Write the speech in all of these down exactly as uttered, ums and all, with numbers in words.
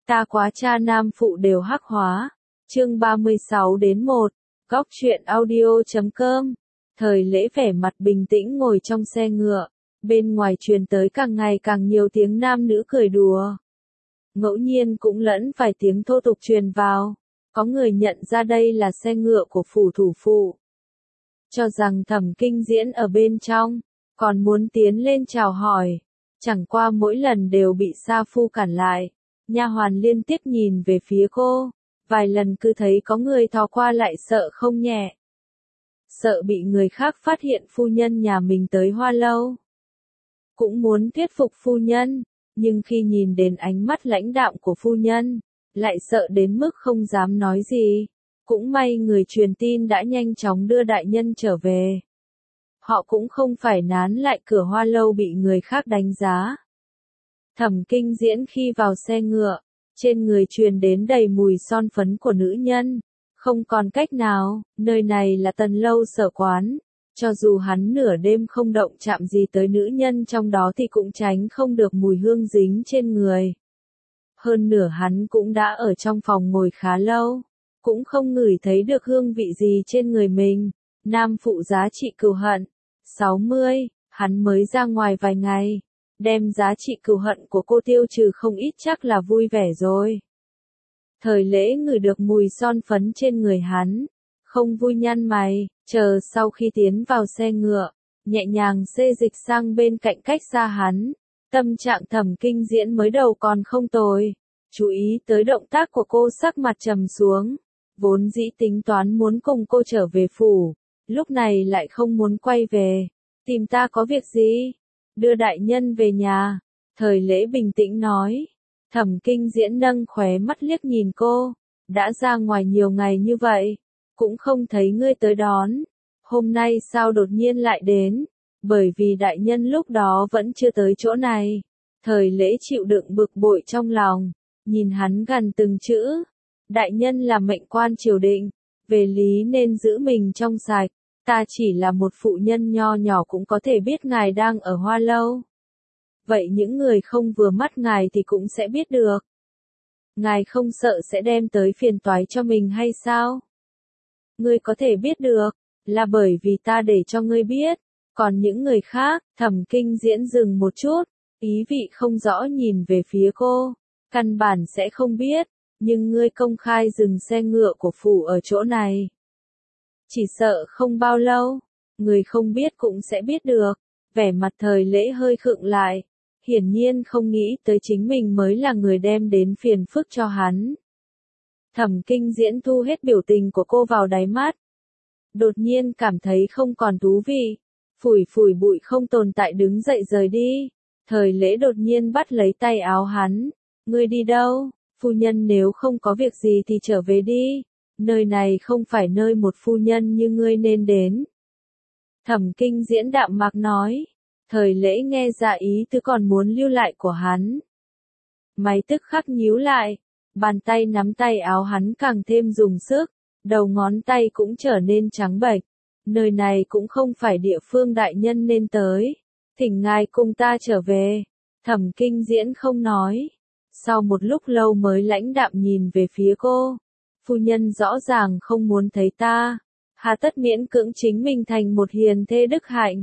Ta quá cha nam phụ đều hắc hóa. Chương ba mươi sáu đến một. Góc truyện audio chấm com. Thời Lễ vẻ mặt bình tĩnh ngồi trong xe ngựa. Bên ngoài truyền tới càng ngày càng nhiều tiếng nam nữ cười đùa. Ngẫu nhiên cũng lẫn vài tiếng thô tục truyền vào. Có người nhận ra đây là xe ngựa của phủ thủ phụ. Cho rằng Thẩm Kinh Diễn ở bên trong, còn muốn tiến lên chào hỏi. Chẳng qua mỗi lần đều bị Sa Phu cản lại. Nha hoàn liên tiếp nhìn về phía cô, vài lần cứ thấy có người thò qua lại sợ không nhẹ. Sợ bị người khác phát hiện phu nhân nhà mình tới Hoa Lâu. Cũng muốn thuyết phục phu nhân, nhưng khi nhìn đến ánh mắt lãnh đạm của phu nhân, lại sợ đến mức không dám nói gì. Cũng may người truyền tin đã nhanh chóng đưa đại nhân trở về. Họ cũng không phải nán lại cửa Hoa Lâu bị người khác đánh giá. Thẩm Kinh Diễn khi vào xe ngựa, trên người truyền đến đầy mùi son phấn của nữ nhân. Không còn cách nào, nơi này là Tần Lâu sở quán. Cho dù hắn nửa đêm không động chạm gì tới nữ nhân trong đó thì cũng tránh không được mùi hương dính trên người. Hơn nửa hắn cũng đã ở trong phòng ngồi khá lâu, cũng không ngửi thấy được hương vị gì trên người mình. Nam phụ giá trị cừu hận. sáu mươi, hắn mới ra ngoài vài ngày. Đem giá trị cừu hận của cô tiêu trừ không ít chắc là vui vẻ rồi. Thời Lễ ngửi được mùi son phấn trên người hắn. Không vui nhăn mày, chờ sau khi tiến vào xe ngựa, nhẹ nhàng xê dịch sang bên cạnh cách xa hắn. Tâm trạng Thẩm Kinh Diễn mới đầu còn không tồi. Chú ý tới động tác của cô, sắc mặt trầm xuống. Vốn dĩ tính toán muốn cùng cô trở về phủ, lúc này lại không muốn quay về. Tìm ta có việc gì? Đưa đại nhân về nhà. Thời Lễ bình tĩnh nói. Thẩm Kinh Diễn nâng khóe mắt liếc nhìn cô. Đã ra ngoài nhiều ngày như vậy, cũng không thấy ngươi tới đón. Hôm nay sao đột nhiên lại đến? Bởi vì đại nhân lúc đó vẫn chưa tới chỗ này. Thời Lễ chịu đựng bực bội trong lòng, nhìn hắn gần từng chữ. Đại nhân là mệnh quan triều đình, về lý nên giữ mình trong sạch. Ta chỉ là một phụ nhân nho nhỏ cũng có thể biết ngài đang ở Hoa Lâu. Vậy những người không vừa mắt ngài thì cũng sẽ biết được. Ngài không sợ sẽ đem tới phiền toái cho mình hay sao? Ngươi có thể biết được, là bởi vì ta để cho ngươi biết. Còn những người khác, Thẩm Kinh Diễn dừng một chút, ý vị không rõ nhìn về phía cô. Căn bản sẽ không biết, nhưng ngươi công khai dừng xe ngựa của phủ ở chỗ này. Chỉ sợ không bao lâu, người không biết cũng sẽ biết được. Vẻ mặt Thời Lễ hơi khựng lại. Hiển nhiên không nghĩ tới chính mình mới là người đem đến phiền phức cho hắn. Thẩm Kinh Diễn thu hết biểu tình của cô vào đáy mắt. Đột nhiên cảm thấy không còn thú vị. Phủi phủi bụi không tồn tại đứng dậy rời đi. Thời Lễ đột nhiên bắt lấy tay áo hắn. Ngươi đi đâu? Phu nhân nếu không có việc gì thì trở về đi. Nơi này không phải nơi một phu nhân như ngươi nên đến. Thẩm Kinh Diễn đạm mạc nói. Thời Lễ nghe ra ý tứ còn muốn lưu lại của hắn. Mày tức khắc nhíu lại. Bàn tay nắm tay áo hắn càng thêm dùng sức. Đầu ngón tay cũng trở nên trắng bệch. Nơi này cũng không phải địa phương đại nhân nên tới. Thỉnh ngài cùng ta trở về. Thẩm Kinh Diễn không nói. Sau một lúc lâu mới lãnh đạm nhìn về phía cô. Phu nhân rõ ràng không muốn thấy ta. Hà tất miễn cưỡng chính mình thành một hiền thê đức hạnh.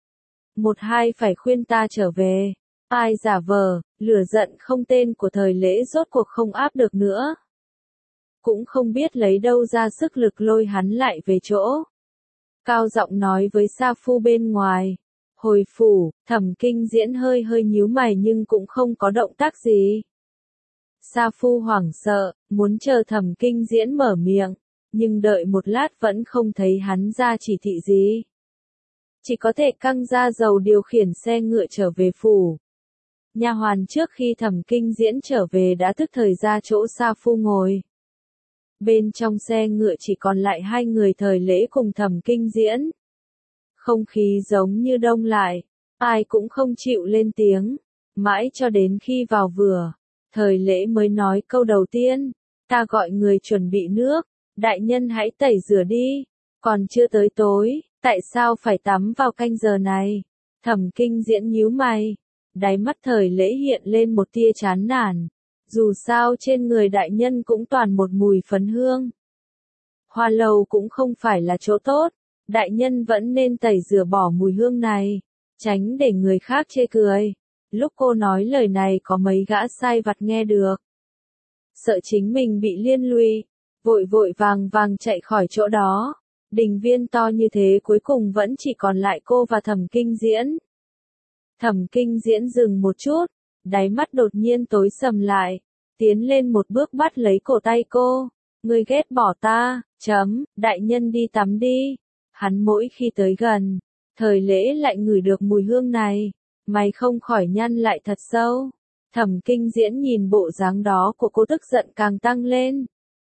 Một hai phải khuyên ta trở về. Ai giả vờ, lửa giận không tên của Thời Lễ rốt cuộc không áp được nữa. Cũng không biết lấy đâu ra sức lực lôi hắn lại về chỗ. Cao giọng nói với Sa Phu bên ngoài. Hồi phủ, Thẩm Kinh Diễn hơi hơi nhíu mày nhưng cũng không có động tác gì. Sa Phu hoảng sợ, muốn chờ Thẩm Kinh Diễn mở miệng, nhưng đợi một lát vẫn không thấy hắn ra chỉ thị gì. Chỉ có thể căng ra dầu điều khiển xe ngựa trở về phủ. Nha hoàn trước khi Thẩm Kinh Diễn trở về đã thức thời ra chỗ Sa Phu ngồi. Bên trong xe ngựa chỉ còn lại hai người Thời Lễ cùng Thẩm Kinh Diễn. Không khí giống như đông lại, ai cũng không chịu lên tiếng, mãi cho đến khi vào vừa, Thời Lễ mới nói câu đầu tiên, ta gọi người chuẩn bị nước, đại nhân hãy tẩy rửa đi, còn chưa tới tối, tại sao phải tắm vào canh giờ này? Thẩm Kinh Diễn nhíu mày, đáy mắt Thời Lễ hiện lên một tia chán nản, Dù sao trên người đại nhân cũng toàn một mùi phấn hương. Hoa lâu cũng không phải là chỗ tốt, đại nhân vẫn nên tẩy rửa bỏ mùi hương này, tránh để người khác chê cười. Lúc cô nói lời này có mấy gã sai vặt nghe được. Sợ chính mình bị liên lụy, vội vội vàng vàng chạy khỏi chỗ đó. Đình viên to như thế cuối cùng vẫn chỉ còn lại cô và Thẩm Kinh Diễn. Thẩm Kinh Diễn dừng một chút, đáy mắt đột nhiên tối sầm lại, tiến lên một bước bắt lấy cổ tay cô. Ngươi ghét bỏ ta, chấm, đại nhân đi tắm đi. Hắn mỗi khi tới gần, Thời Lễ lại ngửi được mùi hương này, mày không khỏi nhăn lại thật sâu. Thẩm Kinh Diễn nhìn bộ dáng đó của cô tức giận càng tăng lên.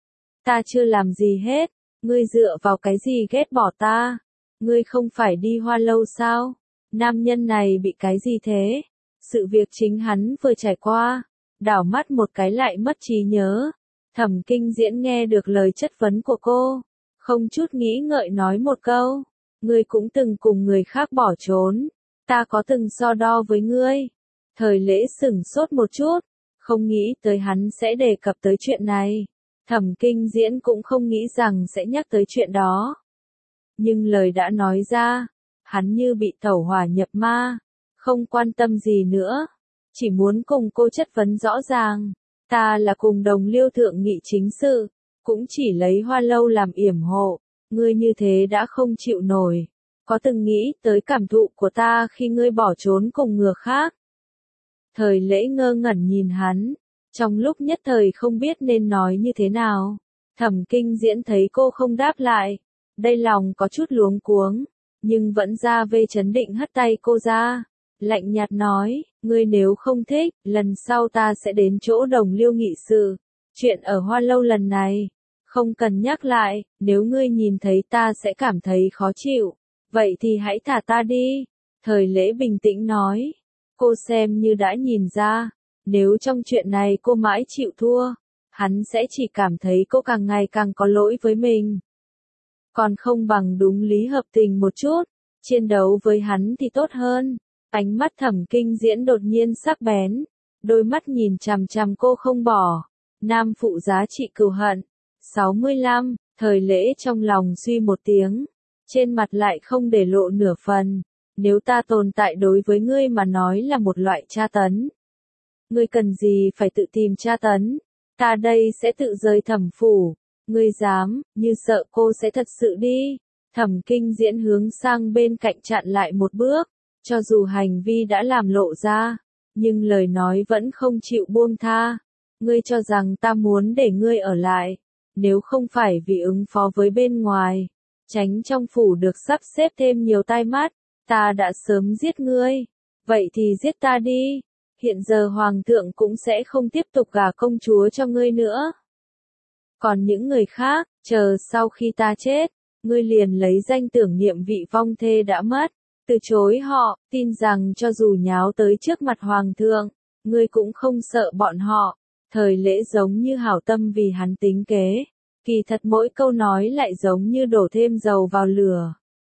Ta chưa làm gì hết, ngươi dựa vào cái gì ghét bỏ ta? Ngươi không phải đi Hoa Lâu sao? Nam nhân này bị cái gì thế? Sự việc chính hắn vừa trải qua, đảo mắt một cái lại mất trí nhớ. Thẩm Kinh Diễn nghe được lời chất vấn của cô, không chút nghĩ ngợi nói một câu. Ngươi cũng từng cùng người khác bỏ trốn, ta có từng so đo với ngươi. Thời Lễ sửng sốt một chút, không nghĩ tới hắn sẽ đề cập tới chuyện này. Thẩm Kinh Diễn cũng không nghĩ rằng sẽ nhắc tới chuyện đó. Nhưng lời đã nói ra, hắn như bị tẩu hỏa nhập ma, không quan tâm gì nữa, chỉ muốn cùng cô chất vấn rõ ràng. Ta là cùng đồng Liêu thượng nghị chính sự, cũng chỉ lấy Hoa Lâu làm yểm hộ, ngươi như thế đã không chịu nổi. Có từng nghĩ tới cảm thụ của ta khi ngươi bỏ trốn cùng người khác? Thời Lễ ngơ ngẩn nhìn hắn, trong lúc nhất thời không biết nên nói như thế nào. Thẩm Kinh Diễn thấy cô không đáp lại, đây lòng có chút luống cuống, nhưng vẫn ra về chấn định hất tay cô ra, lạnh nhạt nói, ngươi nếu không thích, lần sau ta sẽ đến chỗ đồng Liêu nghị sự. Chuyện ở Hoa Lâu lần này, không cần nhắc lại, nếu ngươi nhìn thấy ta sẽ cảm thấy khó chịu, vậy thì hãy thả ta đi. Thời Lễ bình tĩnh nói, cô xem như đã nhìn ra, nếu trong chuyện này cô mãi chịu thua, hắn sẽ chỉ cảm thấy cô càng ngày càng có lỗi với mình. Còn không bằng đúng lý hợp tình một chút, chiến đấu với hắn thì tốt hơn. Ánh mắt Thẩm Kinh Diễn đột nhiên sắc bén, đôi mắt nhìn chằm chằm cô không bỏ. Nam phụ giá trị cừu hận. sáu mươi lăm, Thời Lễ trong lòng suy một tiếng, trên mặt lại không để lộ nửa phần. Nếu ta tồn tại đối với ngươi mà nói là một loại tra tấn, ngươi cần gì phải tự tìm tra tấn, ta đây sẽ tự rời Thẩm phủ. Ngươi dám, như sợ cô sẽ thật sự đi. Thẩm Kinh Diễn hướng sang bên cạnh chặn lại một bước, cho dù hành vi đã làm lộ ra, nhưng lời nói vẫn không chịu buông tha. Ngươi cho rằng ta muốn để ngươi ở lại, nếu không phải vì ứng phó với bên ngoài, tránh trong phủ được sắp xếp thêm nhiều tai mắt, ta đã sớm giết ngươi. Vậy thì giết ta đi, hiện giờ hoàng thượng cũng sẽ không tiếp tục gả công chúa cho ngươi nữa. Còn những người khác, chờ sau khi ta chết, ngươi liền lấy danh tưởng niệm vị vong thê đã mất, từ chối họ, tin rằng cho dù nháo tới trước mặt hoàng thượng, ngươi cũng không sợ bọn họ. Thời Lễ giống như hảo tâm vì hắn tính kế, kỳ thật mỗi câu nói lại giống như đổ thêm dầu vào lửa.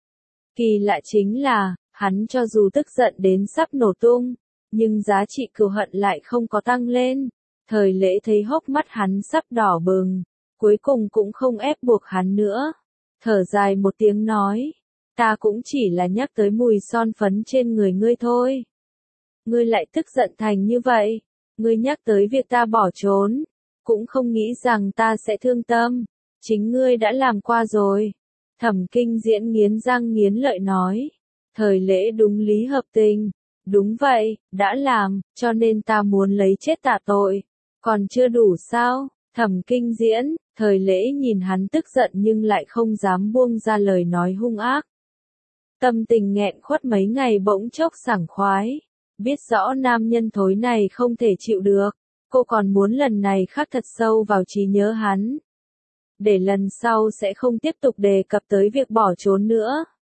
Kỳ lạ chính là, hắn cho dù tức giận đến sắp nổ tung, nhưng giá trị cừu hận lại không có tăng lên. Thời Lễ thấy hốc mắt hắn sắp đỏ bừng, cuối cùng cũng không ép buộc hắn nữa. Thở dài một tiếng nói, ta cũng chỉ là nhắc tới mùi son phấn trên người ngươi thôi. Ngươi lại tức giận thành như vậy, ngươi nhắc tới việc ta bỏ trốn, cũng không nghĩ rằng ta sẽ thương tâm, chính ngươi đã làm qua rồi. Thẩm Kinh Diễn nghiến răng nghiến lợi nói, Thời Lễ đúng lý hợp tình, đúng vậy, đã làm, cho nên ta muốn lấy chết tạ tội, còn chưa đủ sao? Thẩm Kinh Diễn, Thời Lễ nhìn hắn tức giận nhưng lại không dám buông ra lời nói hung ác. Tâm tình nghẹn khuất mấy ngày bỗng chốc sảng khoái, biết rõ nam nhân thối này không thể chịu được, cô còn muốn lần này khắc thật sâu vào trí nhớ hắn, để lần sau sẽ không tiếp tục đề cập tới việc bỏ trốn nữa.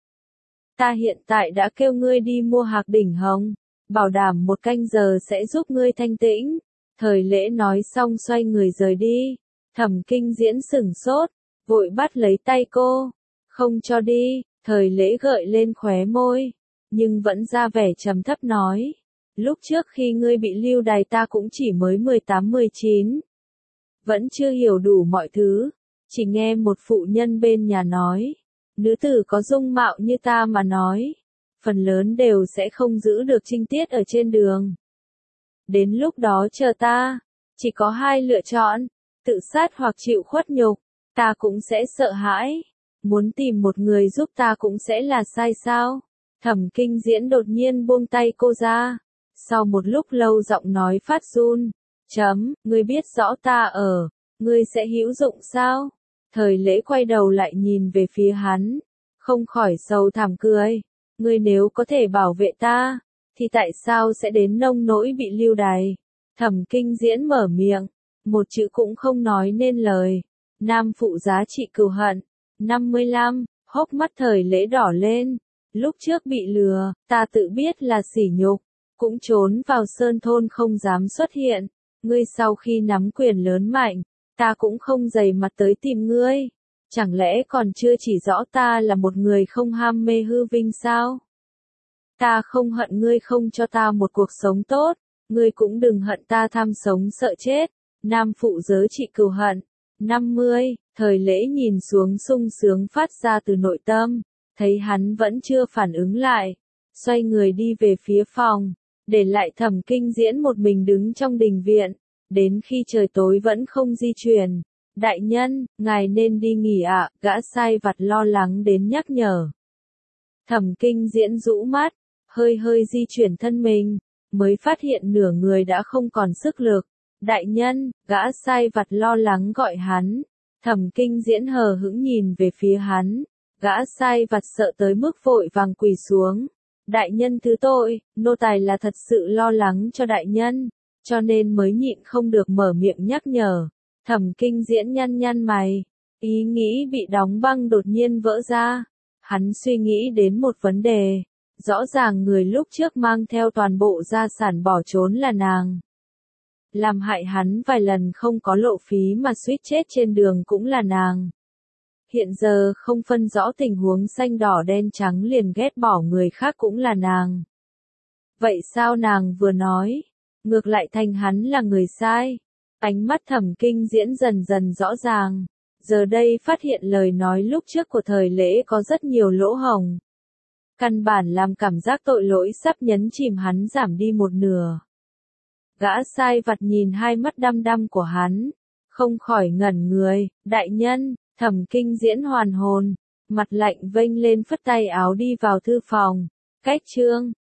Ta hiện tại đã kêu ngươi đi mua hạc đỉnh hồng, bảo đảm một canh giờ sẽ giúp ngươi thanh tĩnh. Thời Lễ nói xong xoay người rời đi. Thẩm Kinh Diễn sửng sốt, vội bắt lấy tay cô, không cho đi. Thời Lễ gợi lên khóe môi, nhưng vẫn ra vẻ trầm thấp nói, Lúc trước khi ngươi bị lưu đày ta cũng chỉ mới mười tám mười chín. Vẫn chưa hiểu đủ mọi thứ, chỉ nghe một phụ nhân bên nhà nói, nữ tử có dung mạo như ta mà nói, phần lớn đều sẽ không giữ được trinh tiết ở trên đường. Đến lúc đó chờ ta, chỉ có hai lựa chọn, tự sát hoặc chịu khuất nhục, ta cũng sẽ sợ hãi, muốn tìm một người giúp ta cũng sẽ là sai sao. Thẩm Kinh Diễn đột nhiên buông tay cô ra, sau một lúc lâu giọng nói phát run, chấm, ngươi biết rõ ta ở, ngươi sẽ hữu dụng sao? Thời Lễ quay đầu lại nhìn về phía hắn, không khỏi sầu thảm cười, ngươi nếu có thể bảo vệ ta, thì tại sao sẽ đến nông nỗi bị lưu đày? Thẩm Kinh Diễn mở miệng, một chữ cũng không nói nên lời. Nam phụ giá trị cừu hận. năm mươi lăm, hốc mắt Thời Lễ đỏ lên. Lúc trước bị lừa, ta tự biết là sỉ nhục, cũng trốn vào sơn thôn không dám xuất hiện. Ngươi sau khi nắm quyền lớn mạnh, ta cũng không dày mặt tới tìm ngươi. Chẳng lẽ còn chưa chỉ rõ ta là một người không ham mê hư vinh sao? Ta không hận ngươi không cho ta một cuộc sống tốt, ngươi cũng đừng hận ta tham sống sợ chết. Nam phụ giới trị cừu hận. năm mươi, Thời Lễ nhìn xuống sung sướng phát ra từ nội tâm, thấy hắn vẫn chưa phản ứng lại, xoay người đi về phía phòng, để lại Thẩm Kinh Diễn một mình đứng trong đình viện, đến khi trời tối vẫn không di chuyển. Đại nhân, ngài nên đi nghỉ ạ, gã sai vặt lo lắng đến nhắc nhở. Thẩm Kinh Diễn rũ mắt, hơi hơi di chuyển thân mình, mới phát hiện nửa người đã không còn sức lực. Đại nhân, gã sai vặt lo lắng gọi hắn. Thẩm Kinh Diễn hờ hững nhìn về phía hắn, gã sai vặt sợ tới mức vội vàng quỳ xuống. Đại nhân thứ tội, nô tài là thật sự lo lắng cho đại nhân, cho nên mới nhịn không được mở miệng nhắc nhở. Thẩm Kinh Diễn nhăn nhăn mày, ý nghĩ bị đóng băng đột nhiên vỡ ra. Hắn suy nghĩ đến một vấn đề, rõ ràng người lúc trước mang theo toàn bộ gia sản bỏ trốn là nàng. Làm hại hắn vài lần không có lộ phí mà suýt chết trên đường cũng là nàng. Hiện giờ không phân rõ tình huống xanh đỏ đen trắng liền ghét bỏ người khác cũng là nàng. Vậy sao nàng vừa nói, ngược lại thành hắn là người sai? Ánh mắt Thẩm Kinh Diễn dần dần rõ ràng, giờ đây phát hiện lời nói lúc trước của Thời Lễ có rất nhiều lỗ hổng. Căn bản làm cảm giác tội lỗi sắp nhấn chìm hắn giảm đi một nửa. Gã sai vặt nhìn hai mắt đăm đăm của hắn, không khỏi ngẩn người. Đại nhân, Thẩm Kinh Diễn hoàn hồn, mặt lạnh vênh lên phất tay áo đi vào thư phòng. Cách chương